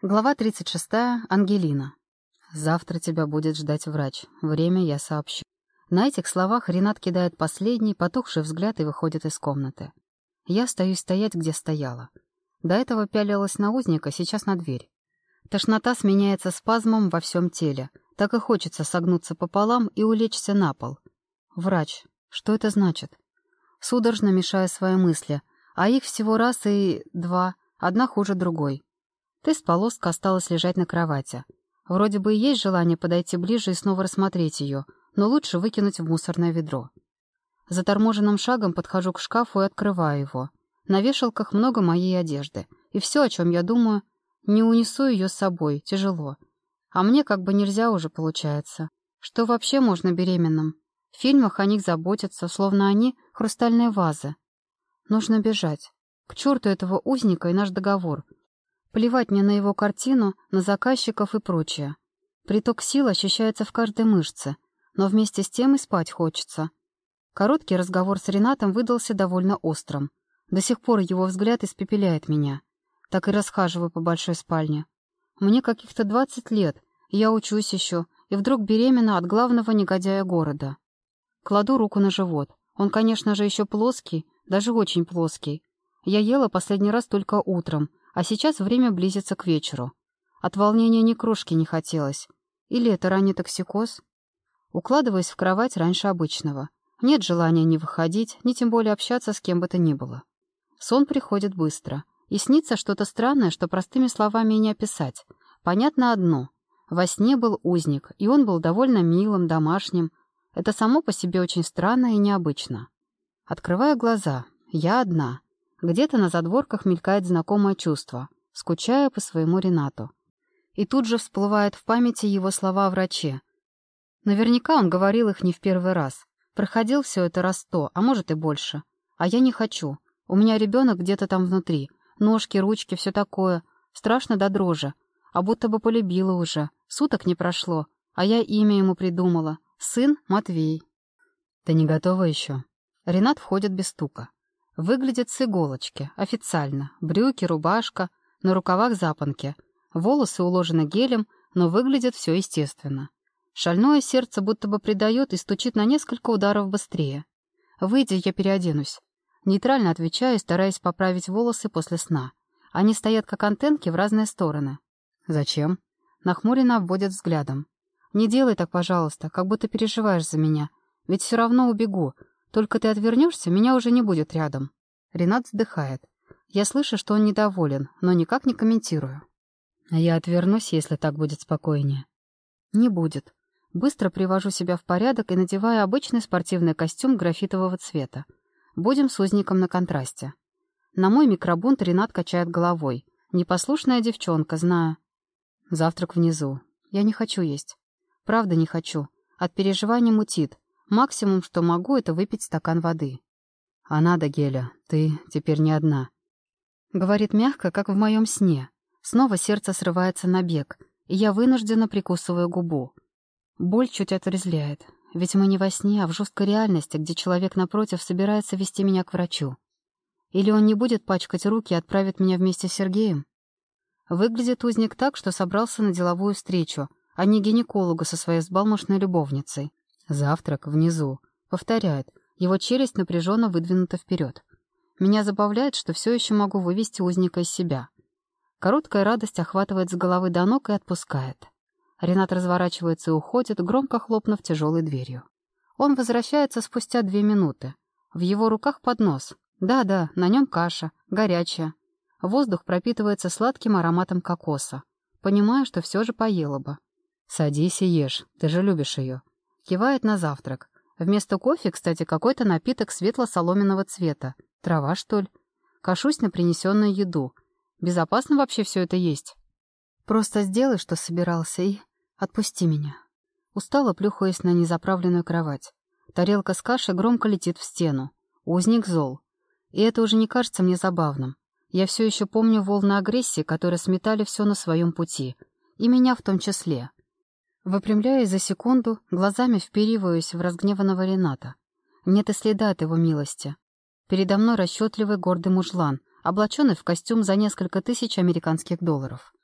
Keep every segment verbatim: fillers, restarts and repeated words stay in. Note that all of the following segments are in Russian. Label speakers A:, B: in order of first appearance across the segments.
A: Глава тридцать шестая. Ангелина. «Завтра тебя будет ждать врач. Время я сообщу». На этих словах Ренат кидает последний, потухший взгляд и выходит из комнаты. Я остаюсь стоять, где стояла. До этого пялилась на узника, сейчас на дверь. Тошнота сменяется спазмом во всем теле. Так и хочется согнуться пополам и улечься на пол. Врач. Что это значит? Судорожно мешаю свои мысли, а их всего раз и два, одна хуже другой. Тест-полоска осталась лежать на кровати. Вроде бы и есть желание подойти ближе и снова рассмотреть ее, но лучше выкинуть в мусорное ведро. Заторможенным шагом подхожу к шкафу и открываю его. На вешалках много моей одежды, и все, о чем я думаю, не унесу ее с собой, тяжело. А мне как бы нельзя уже получается. Что вообще можно беременным? В фильмах о них заботятся, словно они — хрустальные вазы. Нужно бежать. К черту этого узника и наш договор. Плевать мне на его картину, на заказчиков и прочее. Приток сил ощущается в каждой мышце, но вместе с тем и спать хочется. Короткий разговор с Ренатом выдался довольно острым. До сих пор его взгляд испепеляет меня. Так и расхаживаю по большой спальне. Мне каких-то двадцать лет, я учусь еще, и вдруг беременна от главного негодяя города. Кладу руку на живот. Он, конечно же, еще плоский, даже очень плоский. Я ела последний раз только утром, а сейчас время близится к вечеру. От волнения ни крошки не хотелось. Или это ранний токсикоз? Укладываюсь в кровать раньше обычного. Нет желания ни выходить, ни тем более общаться с кем бы то ни было. Сон приходит быстро. И снится что-то странное, что простыми словами и не описать. Понятно одно. Во сне был узник, и он был довольно милым, домашним. Это само по себе очень странно и необычно. Открываю глаза. Я одна. Где-то на задворках мелькает знакомое чувство. Скучаю по своему Ренату. И тут же всплывают в памяти его слова о враче. Наверняка он говорил их не в первый раз. Проходил все это раз сто, а может и больше. А я не хочу. У меня ребенок где-то там внутри. Ножки, ручки, все такое. Страшно до дрожи. А будто бы полюбила уже. Суток не прошло. А я имя ему придумала. Сын Матвей. Ты не готова еще? Ренат входит без стука. Выглядит с иголочки, официально. Брюки, рубашка, на рукавах запонки. Волосы уложены гелем, но выглядит все естественно. Шальное сердце будто бы придает и стучит на несколько ударов быстрее. Выйдя, я переоденусь. Нейтрально отвечаю, стараясь поправить волосы после сна. Они стоят как антенки в разные стороны. «Зачем?» Нахмуренно обводит взглядом. «Не делай так, пожалуйста, как будто переживаешь за меня. Ведь все равно убегу. Только ты отвернешься, меня уже не будет рядом». Ренат вздыхает. Я слышу, что он недоволен, но никак не комментирую. Я отвернусь, если так будет спокойнее. Не будет. Быстро привожу себя в порядок и надеваю обычный спортивный костюм графитового цвета. Будем с узником на контрасте. На мой микробунт Ренат качает головой. Непослушная девчонка, знаю. Завтрак внизу. Я не хочу есть. Правда не хочу. От переживаний мутит. Максимум, что могу, это выпить стакан воды. А надо, Геля, ты теперь не одна. Говорит мягко, как в моем сне. Снова сердце срывается на бег, и я вынужденно прикусываю губу. Боль чуть отрезвляет, ведь мы не во сне, а в жесткой реальности, где человек напротив собирается вести меня к врачу. Или он не будет пачкать руки и отправит меня вместе с Сергеем? Выглядит узник так, что собрался на деловую встречу, а не гинекологу со своей взбалмошной любовницей. «Завтрак внизу», — повторяет. Его челюсть напряженно выдвинута вперед. Меня забавляет, что все еще могу вывести узника из себя. Короткая радость охватывает с головы до ног и отпускает. Ренат разворачивается и уходит, громко хлопнув тяжелой дверью. Он возвращается спустя две минуты. В его руках поднос. Да-да, на нем каша, горячая. Воздух пропитывается сладким ароматом кокоса. Понимаю, что все же поела бы. «Садись и ешь, ты же любишь ее». Кивает на завтрак. Вместо кофе, кстати, какой-то напиток светло-соломенного цвета. Трава, что ли? Кашусь на принесенную еду. Безопасно вообще все это есть? Просто сделай, что собирался, и отпусти меня. Устало плюхаясь на незаправленную кровать. Тарелка с кашей громко летит в стену. Узник зол. И это уже не кажется мне забавным. Я все еще помню волны агрессии, которые сметали все на своем пути. И меня в том числе. Выпрямляясь за секунду, глазами впериваюсь в разгневанного Рената. Нет и следа от его милости. Передо мной расчетливый гордый мужлан, облаченный в костюм за несколько тысяч американских долларов.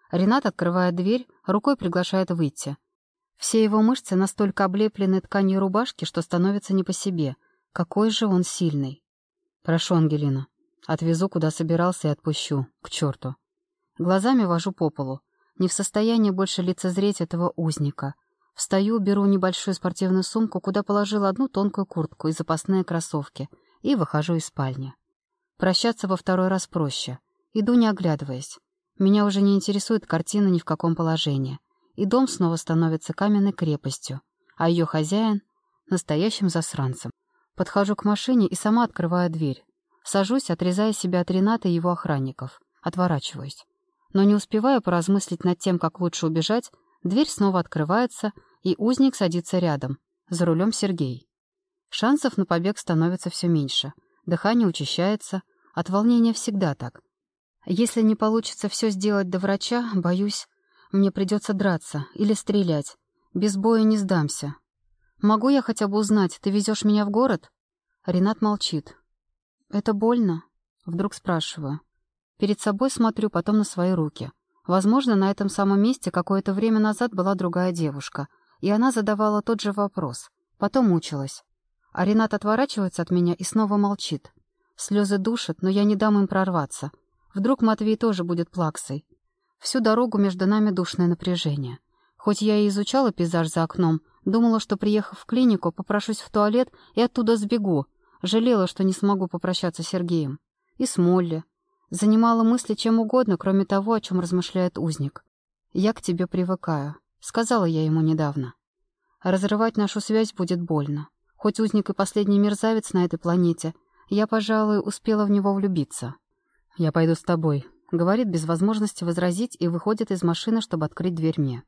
A: Ренат открывает дверь, рукой приглашает выйти. Все его мышцы настолько облеплены тканью рубашки, что становится не по себе. Какой же он сильный. «Прошу, Ангелина. Отвезу, куда собирался, и отпущу. К черту». Глазами вожу по полу. Не в состоянии больше лицезреть этого узника. Встаю, беру небольшую спортивную сумку, куда положила одну тонкую куртку и запасные кроссовки, и выхожу из спальни. Прощаться во второй раз проще. Иду, не оглядываясь. Меня уже не интересует картина ни в каком положении. И дом снова становится каменной крепостью, а ее хозяин — настоящим засранцем. Подхожу к машине и сама открываю дверь. Сажусь, отрезая себя от Рената и его охранников. Отворачиваюсь. Но не успеваю поразмыслить над тем, как лучше убежать, дверь снова открывается, и узник садится рядом. За рулем Сергей. Шансов на побег становится все меньше. Дыхание учащается. От волнения всегда так. Если не получится все сделать до врача, боюсь, мне придется драться или стрелять. Без боя не сдамся. «Могу я хотя бы узнать, ты везешь меня в город?» Ренат молчит. «Это больно?» Вдруг спрашиваю. Перед собой смотрю, потом на свои руки. Возможно, на этом самом месте какое-то время назад была другая девушка, и она задавала тот же вопрос. Потом мучилась. А Ренат отворачивается от меня и снова молчит. Слезы душат, но я не дам им прорваться. Вдруг Матвей тоже будет плаксой. Всю дорогу между нами душное напряжение. Хоть я и изучала пейзаж за окном, думала, что, приехав в клинику, попрошусь в туалет и оттуда сбегу. Жалела, что не смогу попрощаться с Сергеем. И с Молли. Занимала мысли чем угодно, кроме того, о чем размышляет узник. «Я к тебе привыкаю», — сказала я ему недавно. Разрывать нашу связь будет больно. Хоть узник и последний мерзавец на этой планете, я, пожалуй, успела в него влюбиться. «Я пойду с тобой», — говорит без возможности возразить и выходит из машины, чтобы открыть дверь мне.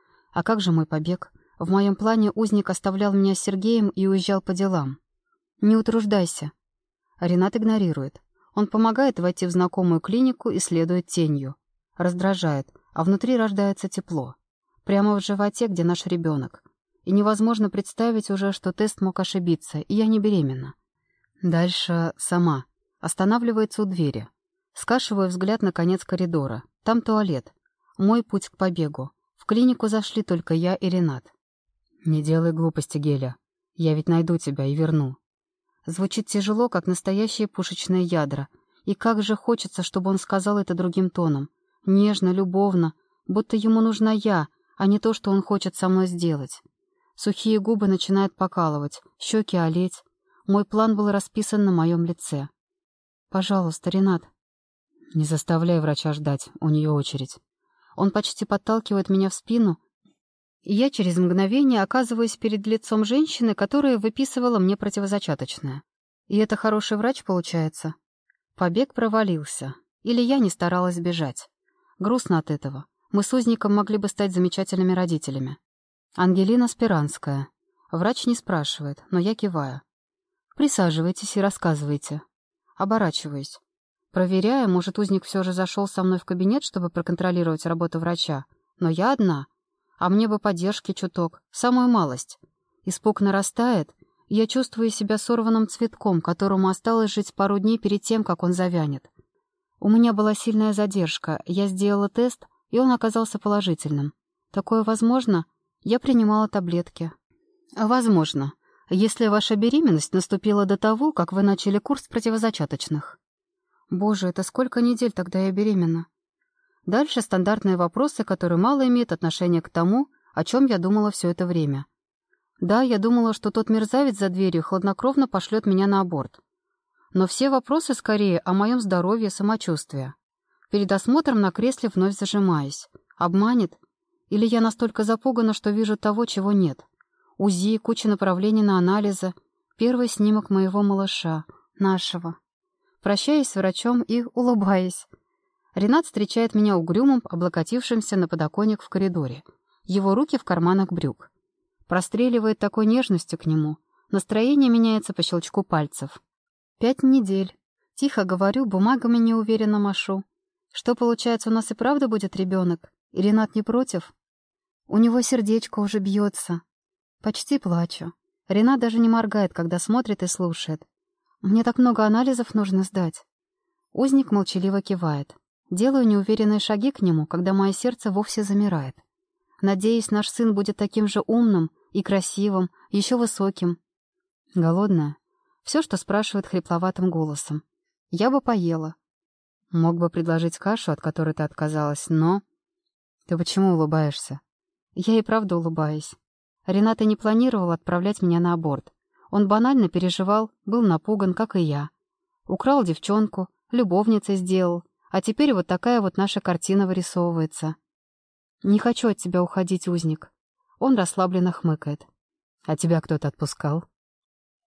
A: А как же мой побег? В моем плане узник оставлял меня с Сергеем и уезжал по делам. «Не утруждайся». Ренат игнорирует. Он помогает войти в знакомую клинику и следует тенью. Раздражает, а внутри рождается тепло. Прямо в животе, где наш ребенок. И невозможно представить уже, что тест мог ошибиться, и я не беременна. Дальше сама. Останавливается у двери. Скашиваю взгляд на конец коридора. Там туалет. Мой путь к побегу. В клинику зашли только я и Ренат. «Не делай глупости, Геля. Я ведь найду тебя и верну». Звучит тяжело, как настоящие пушечные ядра. И как же хочется, чтобы он сказал это другим тоном. Нежно, любовно, будто ему нужна я, а не то, что он хочет со мной сделать. Сухие губы начинают покалывать, щеки олеть. Мой план был расписан на моем лице. «Пожалуйста, Ренат». «Не заставляй врача ждать, у нее очередь». Он почти подталкивает меня в спину, и я через мгновение оказываюсь перед лицом женщины, которая выписывала мне противозачаточное. И это хороший врач, получается? Побег провалился. Или я не старалась бежать. Грустно от этого. Мы с узником могли бы стать замечательными родителями. Ангелина Спиранская. Врач не спрашивает, но я киваю. Присаживайтесь и рассказывайте. Оборачиваюсь. Проверяя, может, узник все же зашел со мной в кабинет, чтобы проконтролировать работу врача. Но я одна. А мне бы поддержки чуток, самую малость. Испуг нарастает, и я чувствую себя сорванным цветком, которому осталось жить пару дней перед тем, как он завянет. У меня была сильная задержка, я сделала тест, и он оказался положительным. Такое возможно? Я принимала таблетки. Возможно, если ваша беременность наступила до того, как вы начали курс противозачаточных. Боже, это сколько недель тогда я беременна? Дальше стандартные вопросы, которые мало имеют отношения к тому, о чем я думала все это время. Да, я думала, что тот мерзавец за дверью хладнокровно пошлет меня на аборт. Но все вопросы скорее о моем здоровье, самочувствии. Перед осмотром на кресле вновь зажимаюсь. Обманет? Или я настолько запугана, что вижу того, чего нет? УЗИ, куча направлений на анализы, первый снимок моего малыша, нашего. Прощаюсь с врачом и улыбаюсь. Ренат встречает меня угрюмым, облокотившимся на подоконник в коридоре. Его руки в карманах брюк. Простреливает такой нежностью к нему. Настроение меняется по щелчку пальцев. Пять недель. Тихо говорю, бумагами неуверенно машу. Что, получается, у нас и правда будет ребенок? И Ренат не против? У него сердечко уже бьется. Почти плачу. Ренат даже не моргает, когда смотрит и слушает. Мне так много анализов нужно сдать. Узник молчаливо кивает. Делаю неуверенные шаги к нему, когда мое сердце вовсе замирает. Надеюсь, наш сын будет таким же умным и красивым, еще высоким. Голодная? Все, что спрашивает хрипловатым голосом. Я бы поела. Мог бы предложить кашу, от которой ты отказалась, но... Ты почему улыбаешься? Я и правда улыбаюсь. Ренат и не планировал отправлять меня на аборт. Он банально переживал, был напуган, как и я. Украл девчонку, любовницей сделал, а теперь вот такая вот наша картина вырисовывается. Не хочу от тебя уходить, узник. Он расслабленно хмыкает. А тебя кто-то отпускал?